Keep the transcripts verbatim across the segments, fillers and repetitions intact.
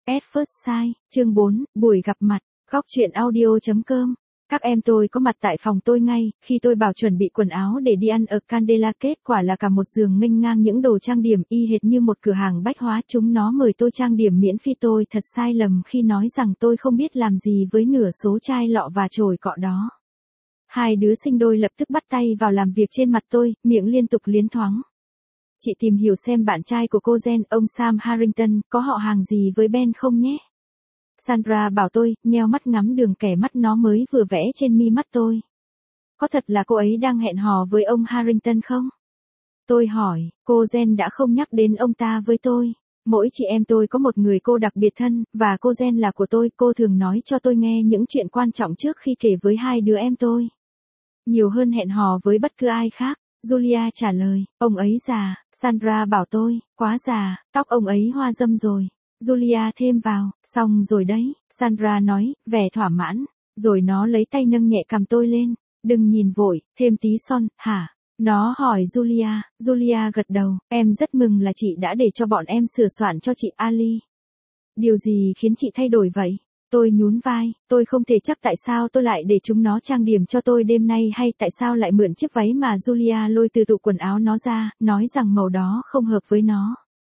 At First Sight, chương bốn, buổi gặp mặt, góc truyện audio.com. Các em tôi có mặt tại phòng tôi ngay, khi tôi bảo chuẩn bị quần áo để đi ăn ở Candela, kết quả là cả một giường nghênh ngang những đồ trang điểm y hệt như một cửa hàng bách hóa. Chúng nó mời tôi trang điểm miễn phí. Tôi thật sai lầm khi nói rằng tôi không biết làm gì với nửa số chai lọ và chổi cọ đó. Hai đứa sinh đôi lập tức bắt tay vào làm việc trên mặt tôi, miệng liên tục liến thoáng. Chị tìm hiểu xem bạn trai của cô Jen, ông Sam Harrington, có họ hàng gì với Ben không nhé. Sandra bảo tôi, nheo mắt ngắm đường kẻ mắt nó mới vừa vẽ trên mi mắt tôi. Có thật là cô ấy đang hẹn hò với ông Harrington không? Tôi hỏi, cô Jen đã không nhắc đến ông ta với tôi. Mỗi chị em tôi có một người cô đặc biệt thân, và cô Jen là của tôi. Cô thường nói cho tôi nghe những chuyện quan trọng trước khi kể với hai đứa em tôi. Nhiều hơn hẹn hò với bất cứ ai khác. Julia trả lời, ông ấy già. Sandra bảo tôi, quá già, tóc ông ấy hoa râm rồi. Julia thêm vào, xong rồi đấy. Sandra nói, vẻ thỏa mãn. Rồi nó lấy tay nâng nhẹ cằm tôi lên. Đừng nhìn vội, thêm tí son, hả? Nó hỏi Julia. Julia gật đầu, em rất mừng là chị đã để cho bọn em sửa soạn cho chị Ali. Điều gì khiến chị thay đổi vậy? Tôi nhún vai, tôi không thể chắc tại sao tôi lại để chúng nó trang điểm cho tôi đêm nay, hay tại sao lại mượn chiếc váy mà Julia lôi từ tủ quần áo nó ra, nói rằng màu đó không hợp với nó.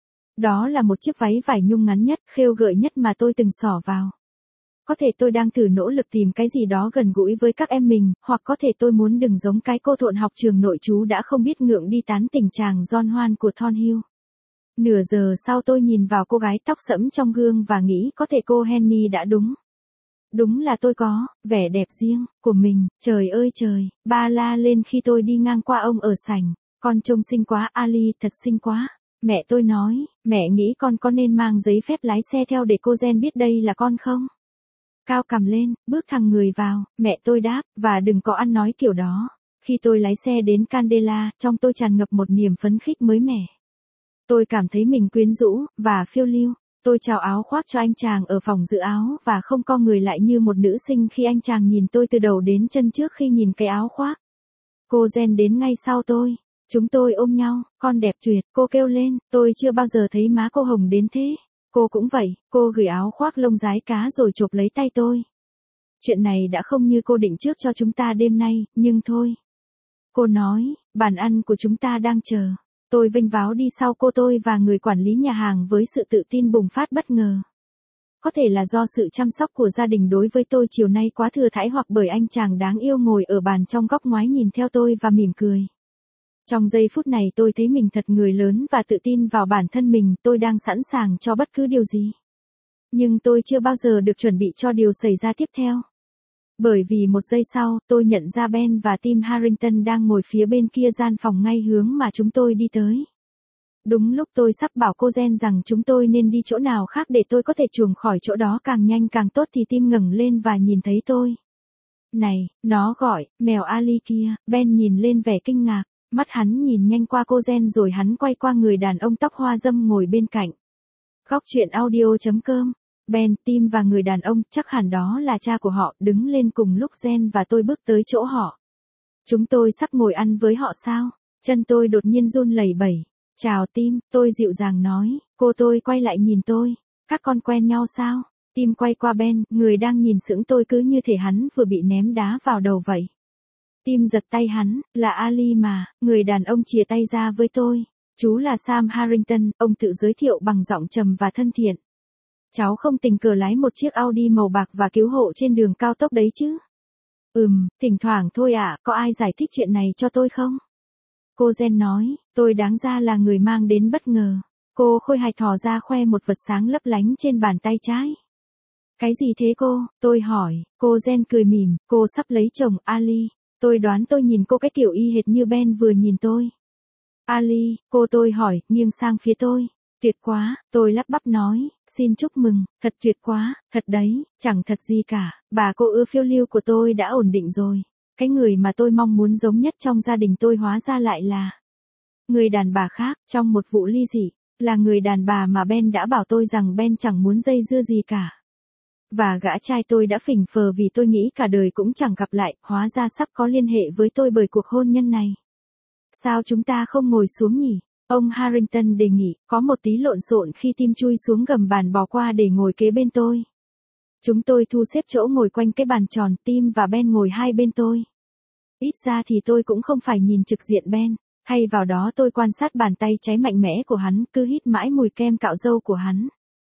Đó là một chiếc váy vải nhung ngắn nhất, khêu gợi nhất mà tôi từng xỏ vào. Có thể tôi đang thử nỗ lực tìm cái gì đó gần gũi với các em mình, hoặc có thể tôi muốn đừng giống cái cô thộn học trường nội trú đã không biết ngượng đi tán tỉnh chàng John Hoan của Thornhill. Nửa giờ sau tôi nhìn vào cô gái tóc sẫm trong gương và nghĩ có thể cô Henny đã đúng. Đúng là tôi có vẻ đẹp riêng của mình. Trời ơi trời, ba la lên khi tôi đi ngang qua ông ở sảnh. Con trông xinh quá, Ali, thật xinh quá. Mẹ tôi nói, mẹ nghĩ con có nên mang giấy phép lái xe theo để cô Jen biết đây là con không? Cao cằm lên, bước thẳng người vào, mẹ tôi đáp, và đừng có ăn nói kiểu đó. Khi tôi lái xe đến Candela, trong tôi tràn ngập một niềm phấn khích mới mẻ. Tôi cảm thấy mình quyến rũ, và phiêu lưu. Tôi chào áo khoác cho anh chàng ở phòng giữ áo và không co người lại như một nữ sinh khi anh chàng nhìn tôi từ đầu đến chân trước khi nhìn cái áo khoác. Cô Jen đến ngay sau tôi. Chúng tôi ôm nhau, con đẹp tuyệt, cô kêu lên, tôi chưa bao giờ thấy má cô hồng đến thế. Cô cũng vậy, cô gửi áo khoác lông rái cá rồi chộp lấy tay tôi. Chuyện này đã không như cô định trước cho chúng ta đêm nay, nhưng thôi. Cô nói, bàn ăn của chúng ta đang chờ. Tôi vênh váo đi sau cô tôi và người quản lý nhà hàng với sự tự tin bùng phát bất ngờ. Có thể là do sự chăm sóc của gia đình đối với tôi chiều nay quá thừa thãi, hoặc bởi anh chàng đáng yêu ngồi ở bàn trong góc ngoái nhìn theo tôi và mỉm cười. Trong giây phút này tôi thấy mình thật người lớn và tự tin vào bản thân mình, tôi đang sẵn sàng cho bất cứ điều gì. Nhưng tôi chưa bao giờ được chuẩn bị cho điều xảy ra tiếp theo. Bởi vì một giây sau, tôi nhận ra Ben và Tim Harrington đang ngồi phía bên kia gian phòng ngay hướng mà chúng tôi đi tới. Đúng lúc tôi sắp bảo cô Jen rằng chúng tôi nên đi chỗ nào khác để tôi có thể chuồn khỏi chỗ đó càng nhanh càng tốt thì Tim ngẩng lên và nhìn thấy tôi. Này, nó gọi, mèo Ali kia. Ben nhìn lên vẻ kinh ngạc. Mắt hắn nhìn nhanh qua cô Jen rồi hắn quay qua người đàn ông tóc hoa râm ngồi bên cạnh. Góc truyện audio.com. Ben, Tim và người đàn ông, chắc hẳn đó là cha của họ, đứng lên cùng lúc Jen và tôi bước tới chỗ họ. Chúng tôi sắp ngồi ăn với họ sao? Chân tôi đột nhiên run lẩy bẩy. Chào Tim, tôi dịu dàng nói. Cô tôi quay lại nhìn tôi. Các con quen nhau sao? Tim quay qua Ben, người đang nhìn sững tôi cứ như thể hắn vừa bị ném đá vào đầu vậy. Tim giật tay hắn, là Ali mà. Người đàn ông chìa tay ra với tôi. Chú là Sam Harrington, ông tự giới thiệu bằng giọng trầm và thân thiện. Cháu không tình cờ lái một chiếc Audi màu bạc và cứu hộ trên đường cao tốc đấy chứ? Ừm, thỉnh thoảng thôi ạ, à, có ai giải thích chuyện này cho tôi không? Cô Jen nói, tôi đáng ra là người mang đến bất ngờ. Cô khôi hài thò ra khoe một vật sáng lấp lánh trên bàn tay trái. Cái gì thế cô? Tôi hỏi. Cô Jen cười mỉm, cô sắp lấy chồng, Ali. Tôi đoán tôi nhìn cô cái kiểu y hệt như Ben vừa nhìn tôi. Ali, cô tôi hỏi, nghiêng sang phía tôi. Tuyệt quá, tôi lắp bắp nói, xin chúc mừng, thật tuyệt quá, thật đấy, chẳng thật gì cả, bà cô ưa phiêu lưu của tôi đã ổn định rồi. Cái người mà tôi mong muốn giống nhất trong gia đình tôi hóa ra lại là người đàn bà khác, trong một vụ ly dị, là người đàn bà mà Ben đã bảo tôi rằng Ben chẳng muốn dây dưa gì cả. Và gã trai tôi đã phỉnh phờ vì tôi nghĩ cả đời cũng chẳng gặp lại, hóa ra sắp có liên hệ với tôi bởi cuộc hôn nhân này. Sao chúng ta không ngồi xuống nhỉ? Ông Harrington đề nghị, có một tí lộn xộn khi Tim chui xuống gầm bàn bò qua để ngồi kế bên tôi. Chúng tôi thu xếp chỗ ngồi quanh cái bàn tròn, Tim và Ben ngồi hai bên tôi. Ít ra thì tôi cũng không phải nhìn trực diện Ben, thay vào đó tôi quan sát bàn tay trái mạnh mẽ của hắn, cứ hít mãi mùi kem cạo râu của hắn.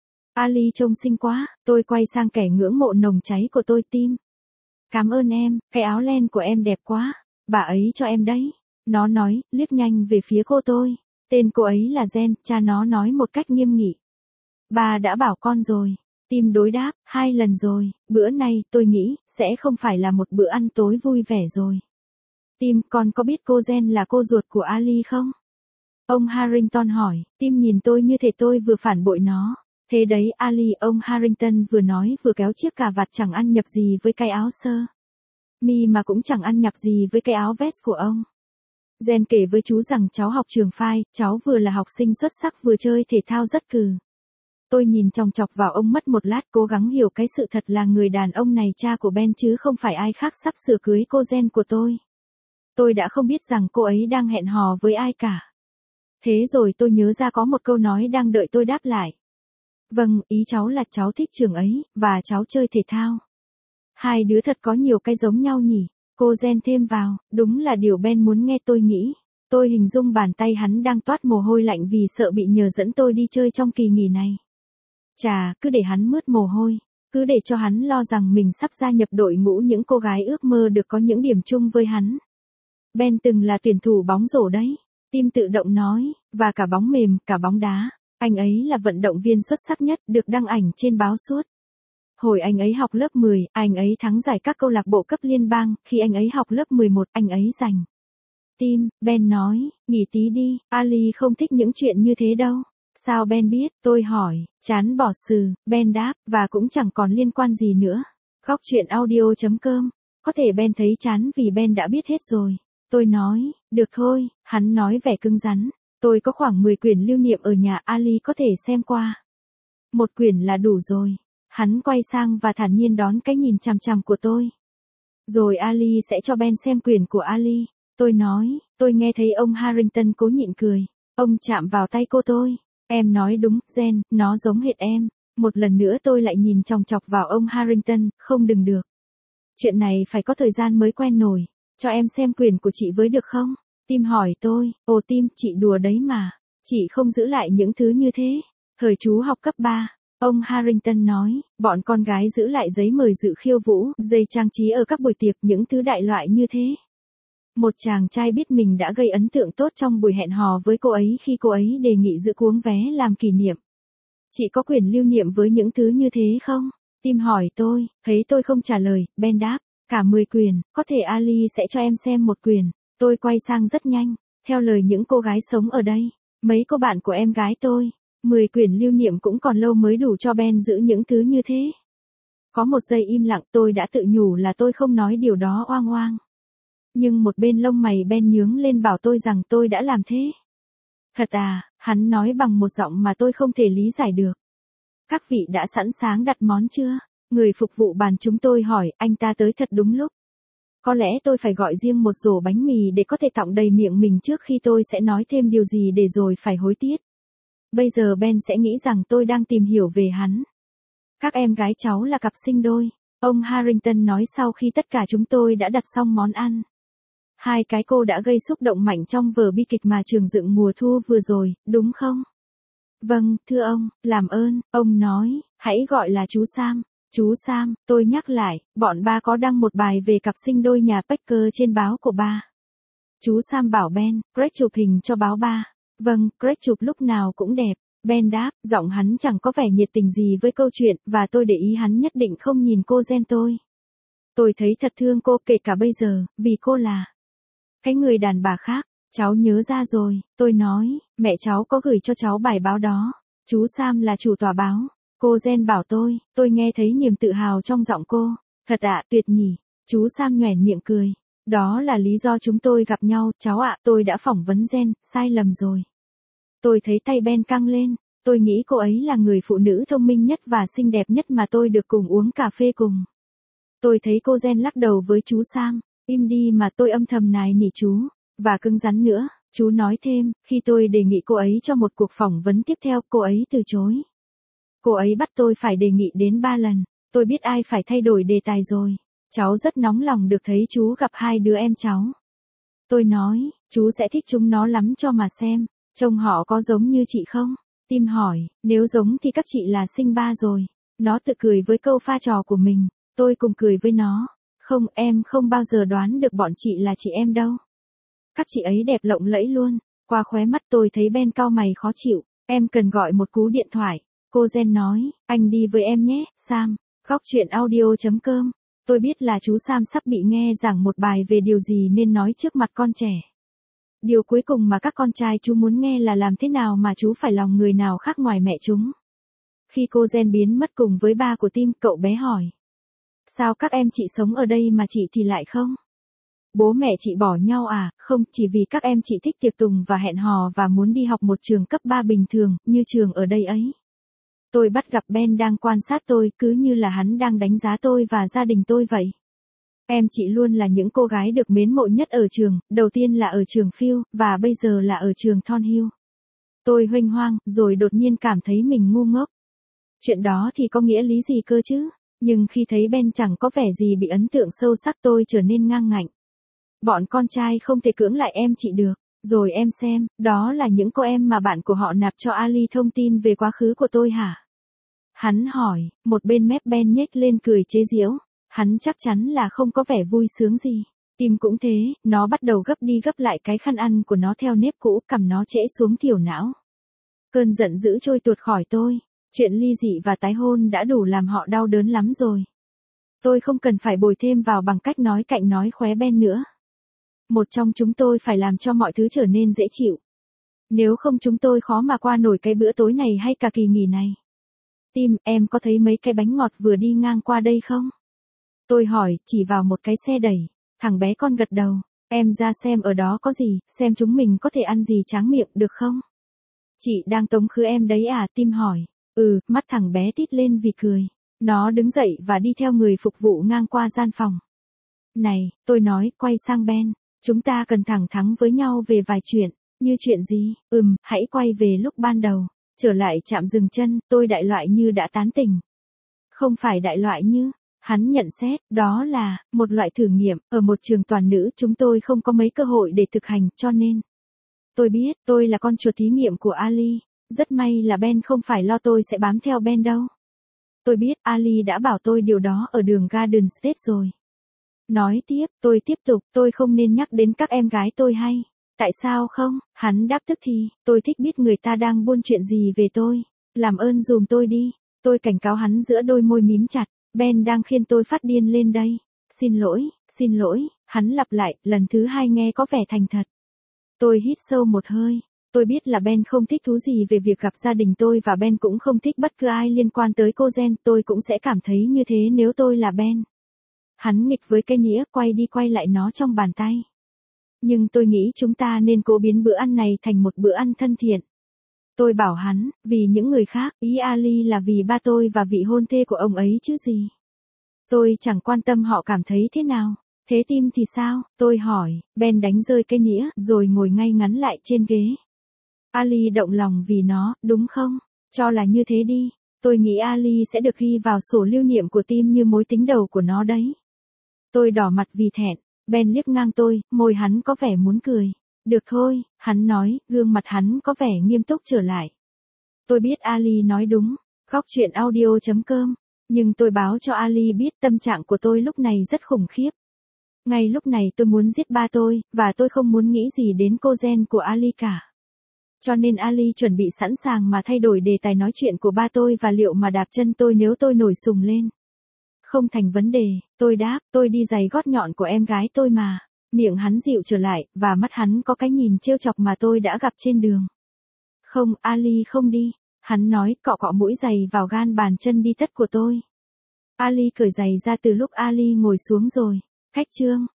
Ali trông xinh quá, tôi quay sang kẻ ngưỡng mộ nồng cháy của tôi. Tim. Cảm ơn em, cái áo len của em đẹp quá, bà ấy cho em đấy. Nó nói, liếc nhanh về phía cô tôi. Tên cô ấy là Jen, cha nó nói một cách nghiêm nghị. Bà đã bảo con rồi. Tim đối đáp, hai lần rồi, bữa nay, tôi nghĩ, sẽ không phải là một bữa ăn tối vui vẻ rồi. Tim, con có biết cô Jen là cô ruột của Ali không? Ông Harrington hỏi, Tim nhìn tôi như thể tôi vừa phản bội nó. Thế đấy Ali, ông Harrington vừa nói vừa kéo chiếc cà vạt chẳng ăn nhập gì với cái áo sơ mi mà cũng chẳng ăn nhập gì với cái áo vest của ông. Jen kể với chú rằng cháu học trường phai, cháu vừa là học sinh xuất sắc vừa chơi thể thao rất cừ. Tôi nhìn chòng chọc vào ông mất một lát cố gắng hiểu cái sự thật là người đàn ông này cha của Ben chứ không phải ai khác sắp sửa cưới cô Jen của tôi. Tôi đã không biết rằng cô ấy đang hẹn hò với ai cả. Thế rồi tôi nhớ ra có một câu nói đang đợi tôi đáp lại. Vâng, ý cháu là cháu thích trường ấy, và cháu chơi thể thao. Hai đứa thật có nhiều cái giống nhau nhỉ. Cô Jen thêm vào, đúng là điều Ben muốn nghe tôi nghĩ. Tôi hình dung bàn tay hắn đang toát mồ hôi lạnh vì sợ bị nhờ dẫn tôi đi chơi trong kỳ nghỉ này. Chà, cứ để hắn mướt mồ hôi. Cứ để cho hắn lo rằng mình sắp gia nhập đội ngũ những cô gái ước mơ được có những điểm chung với hắn. Ben từng là tuyển thủ bóng rổ đấy. Tim tự động nói, và cả bóng mềm, cả bóng đá. Anh ấy là vận động viên xuất sắc nhất, được đăng ảnh trên báo suốt. Hồi anh ấy học lớp mười, anh ấy thắng giải các câu lạc bộ cấp liên bang, khi anh ấy học lớp mười một, anh ấy giành. Tim, Ben nói, nghỉ tí đi, Ali không thích những chuyện như thế đâu. Sao Ben biết, tôi hỏi, chán bỏ sừ, Ben đáp, và cũng chẳng còn liên quan gì nữa. Góc truyện audio chấm com, có thể Ben thấy chán vì Ben đã biết hết rồi. Tôi nói, được thôi, hắn nói vẻ cứng rắn. Tôi có khoảng mười quyển lưu niệm ở nhà, Ali có thể xem qua. Một quyển là đủ rồi. Hắn quay sang và thản nhiên đón cái nhìn chằm chằm của tôi. Rồi Ali sẽ cho Ben xem quyển của Ali. Tôi nói, tôi nghe thấy ông Harrington cố nhịn cười. Ông chạm vào tay cô tôi. Em nói đúng, Jen, nó giống hệt em. Một lần nữa tôi lại nhìn chòng chọc vào ông Harrington, không đừng được. Chuyện này phải có thời gian mới quen nổi. Cho em xem quyển của chị với được không? Tim hỏi tôi, ồ Tim, chị đùa đấy mà. Chị không giữ lại những thứ như thế. Thời chú học cấp ba. Ông Harrington nói, bọn con gái giữ lại giấy mời dự khiêu vũ, dây trang trí ở các buổi tiệc, những thứ đại loại như thế. Một chàng trai biết mình đã gây ấn tượng tốt trong buổi hẹn hò với cô ấy khi cô ấy đề nghị giữ cuống vé làm kỷ niệm. Chị có quyển lưu niệm với những thứ như thế không? Tim hỏi tôi, thấy tôi không trả lời, Ben đáp, cả mười quyển, có thể Ali sẽ cho em xem một quyển. Tôi quay sang rất nhanh, theo lời những cô gái sống ở đây, mấy cô bạn của em gái tôi. Mười quyển lưu niệm cũng còn lâu mới đủ cho Ben giữ những thứ như thế. Có một giây im lặng, tôi đã tự nhủ là tôi không nói điều đó oang oang. Nhưng một bên lông mày Ben nhướng lên bảo tôi rằng tôi đã làm thế. Thật à, hắn nói bằng một giọng mà tôi không thể lý giải được. Các vị đã sẵn sàng đặt món chưa? Người phục vụ bàn chúng tôi hỏi, anh ta tới thật đúng lúc. Có lẽ tôi phải gọi riêng một rổ bánh mì để có thể tọng đầy miệng mình trước khi tôi sẽ nói thêm điều gì để rồi phải hối tiếc. Bây giờ Ben sẽ nghĩ rằng tôi đang tìm hiểu về hắn. Các em gái cháu là cặp sinh đôi. Ông Harrington nói sau khi tất cả chúng tôi đã đặt xong món ăn. Hai cái cô đã gây xúc động mạnh trong vở bi kịch mà trường dựng mùa thu vừa rồi, đúng không? Vâng, thưa ông, làm ơn, ông nói, hãy gọi là chú Sam. Chú Sam, tôi nhắc lại, bọn ba có đăng một bài về cặp sinh đôi nhà Packer trên báo của ba. Chú Sam bảo Ben, Greg chụp hình cho báo ba. Vâng, Greg chụp lúc nào cũng đẹp. Ben đáp, giọng hắn chẳng có vẻ nhiệt tình gì với câu chuyện, và tôi để ý hắn nhất định không nhìn cô Jen tôi. Tôi thấy thật thương cô kể cả bây giờ, vì cô là cái người đàn bà khác. Cháu nhớ ra rồi, tôi nói, mẹ cháu có gửi cho cháu bài báo đó. Chú Sam là chủ tòa báo. Cô Jen bảo tôi, tôi nghe thấy niềm tự hào trong giọng cô. Thật ạ, tuyệt nhỉ. Chú Sam nhoẻn miệng cười. Đó là lý do chúng tôi gặp nhau, cháu ạ, tôi đã phỏng vấn Jen, sai lầm rồi. Tôi thấy tay Ben căng lên, tôi nghĩ cô ấy là người phụ nữ thông minh nhất và xinh đẹp nhất mà tôi được cùng uống cà phê cùng. Tôi thấy cô Jen lắc đầu với chú Sam, im đi mà tôi âm thầm nài nỉ chú, và cứng rắn nữa, Chú nói thêm, khi tôi đề nghị cô ấy cho một cuộc phỏng vấn tiếp theo, cô ấy từ chối. Cô ấy bắt tôi phải đề nghị đến ba lần, tôi biết ai phải thay đổi đề tài rồi. Cháu rất nóng lòng được thấy chú gặp hai đứa em cháu. Tôi nói, chú sẽ thích chúng nó lắm cho mà xem, trông họ có giống như chị không? Tim hỏi, nếu giống thì các chị là sinh ba rồi. Nó tự cười với câu pha trò của mình, tôi cùng cười với nó. Không, em không bao giờ đoán được bọn chị là chị em đâu. Các chị ấy đẹp lộng lẫy luôn. Qua khóe mắt tôi thấy Ben cau mày khó chịu, em cần gọi một cú điện thoại. Cô Jen nói, anh đi với em nhé, Sam. Góc chuyện audio chấm com. Tôi biết là chú Sam sắp bị nghe giảng một bài về điều gì nên nói trước mặt con trẻ. Điều cuối cùng mà các con trai chú muốn nghe là làm thế nào mà chú phải lòng người nào khác ngoài mẹ chúng. Khi cô Jen biến mất cùng với ba của Tim, cậu bé hỏi. Sao các em chị sống ở đây mà chị thì lại không? Bố mẹ chị bỏ nhau à? Không, chỉ vì các em chị thích tiệc tùng và hẹn hò và muốn đi học một trường cấp ba bình thường, như trường ở đây ấy. Tôi bắt gặp Ben đang quan sát tôi, cứ như là hắn đang đánh giá tôi và gia đình tôi vậy. Em chị luôn là những cô gái được mến mộ nhất ở trường, đầu tiên là ở trường Phil, và bây giờ là ở trường Thornhill. Tôi huênh hoang, rồi đột nhiên cảm thấy mình ngu ngốc. Chuyện đó thì có nghĩa lý gì cơ chứ? Nhưng khi thấy Ben chẳng có vẻ gì bị ấn tượng sâu sắc, tôi trở nên ngang ngạnh. Bọn con trai không thể cưỡng lại em chị được. Rồi em xem, đó là những cô em mà bạn của họ nạp cho Ali thông tin về quá khứ của tôi hả? Hắn hỏi, một bên mép Ben nhếch lên cười chế giễu. Hắn chắc chắn là không có vẻ vui sướng gì. Tim cũng thế, nó bắt đầu gấp đi gấp lại cái khăn ăn của nó theo nếp cũ, cầm nó trễ xuống thiểu não. Cơn giận dữ trôi tuột khỏi tôi. Chuyện ly dị và tái hôn đã đủ làm họ đau đớn lắm rồi. Tôi không cần phải bồi thêm vào bằng cách nói cạnh nói khóe Ben nữa. Một trong chúng tôi phải làm cho mọi thứ trở nên dễ chịu. Nếu không chúng tôi khó mà qua nổi cái bữa tối này hay cả kỳ nghỉ này. Tim, em có thấy mấy cái bánh ngọt vừa đi ngang qua đây không? Tôi hỏi, chỉ vào một cái xe đẩy. Thằng bé con gật đầu. Em ra xem ở đó có gì, xem chúng mình có thể ăn gì tráng miệng được không? Chị đang tống khứ em đấy à? Tim hỏi. Ừ, mắt thằng bé tít lên vì cười. Nó đứng dậy và đi theo người phục vụ ngang qua gian phòng. Này, tôi nói, quay sang Ben. Chúng ta cần thẳng thắn với nhau về vài chuyện. Như chuyện gì? Ừm, hãy quay về lúc ban đầu. Trở lại trạm dừng chân, tôi đại loại như đã tán tỉnh. Không phải đại loại như. Hắn nhận xét, đó là, một loại thử nghiệm, ở một trường toàn nữ chúng tôi không có mấy cơ hội để thực hành, cho nên. Tôi biết, tôi là con chuột thí nghiệm của Ali. Rất may là Ben không phải lo tôi sẽ bám theo Ben đâu. Tôi biết, Ali đã bảo tôi điều đó ở đường Garden State rồi. Nói tiếp, tôi tiếp tục, tôi không nên nhắc đến các em gái tôi hay. Tại sao không? Hắn đáp tức thì, tôi thích biết người ta đang buôn chuyện gì về tôi. Làm ơn dùm tôi đi. Tôi cảnh cáo hắn giữa đôi môi mím chặt. Ben đang khiến tôi phát điên lên đây. Xin lỗi, xin lỗi, hắn lặp lại, lần thứ hai nghe có vẻ thành thật. Tôi hít sâu một hơi. Tôi biết là Ben không thích thú gì về việc gặp gia đình tôi và Ben cũng không thích bất cứ ai liên quan tới cô Jen. Tôi cũng sẽ cảm thấy như thế nếu tôi là Ben. Hắn nghịch với cây nĩa, quay đi quay lại nó trong bàn tay. Nhưng tôi nghĩ chúng ta nên cố biến bữa ăn này thành một bữa ăn thân thiện. Tôi bảo hắn, vì những người khác, ý Ali là vì ba tôi và vị hôn thê của ông ấy chứ gì. Tôi chẳng quan tâm họ cảm thấy thế nào. Thế Tim thì sao? Tôi hỏi. Ben đánh rơi cây nĩa, rồi ngồi ngay ngắn lại trên ghế. Ali động lòng vì nó, đúng không? Cho là như thế đi. Tôi nghĩ Ali sẽ được ghi vào sổ lưu niệm của Tim như mối tính đầu của nó đấy. Tôi đỏ mặt vì thẹn. Ben liếc ngang tôi, môi hắn có vẻ muốn cười. Được thôi, hắn nói, gương mặt hắn có vẻ nghiêm túc trở lại. Tôi biết Ali nói đúng. Góc chuyện audio chấm com. Nhưng tôi báo cho Ali biết tâm trạng của tôi lúc này rất khủng khiếp. Ngay lúc này tôi muốn giết ba tôi, và tôi không muốn nghĩ gì đến cô Jen của Ali cả. Cho nên Ali chuẩn bị sẵn sàng mà thay đổi đề tài nói chuyện của ba tôi và liệu mà đạp chân tôi nếu tôi nổi sùng lên. Không thành vấn đề, tôi đáp, tôi đi giày gót nhọn của em gái tôi mà. Miệng hắn dịu trở lại, và mắt hắn có cái nhìn trêu chọc mà tôi đã gặp trên đường. Không, Ali không đi. Hắn nói, cọ cọ mũi giày vào gan bàn chân đi tất của tôi. Ali cởi giày ra từ lúc Ali ngồi xuống rồi. Cách chương.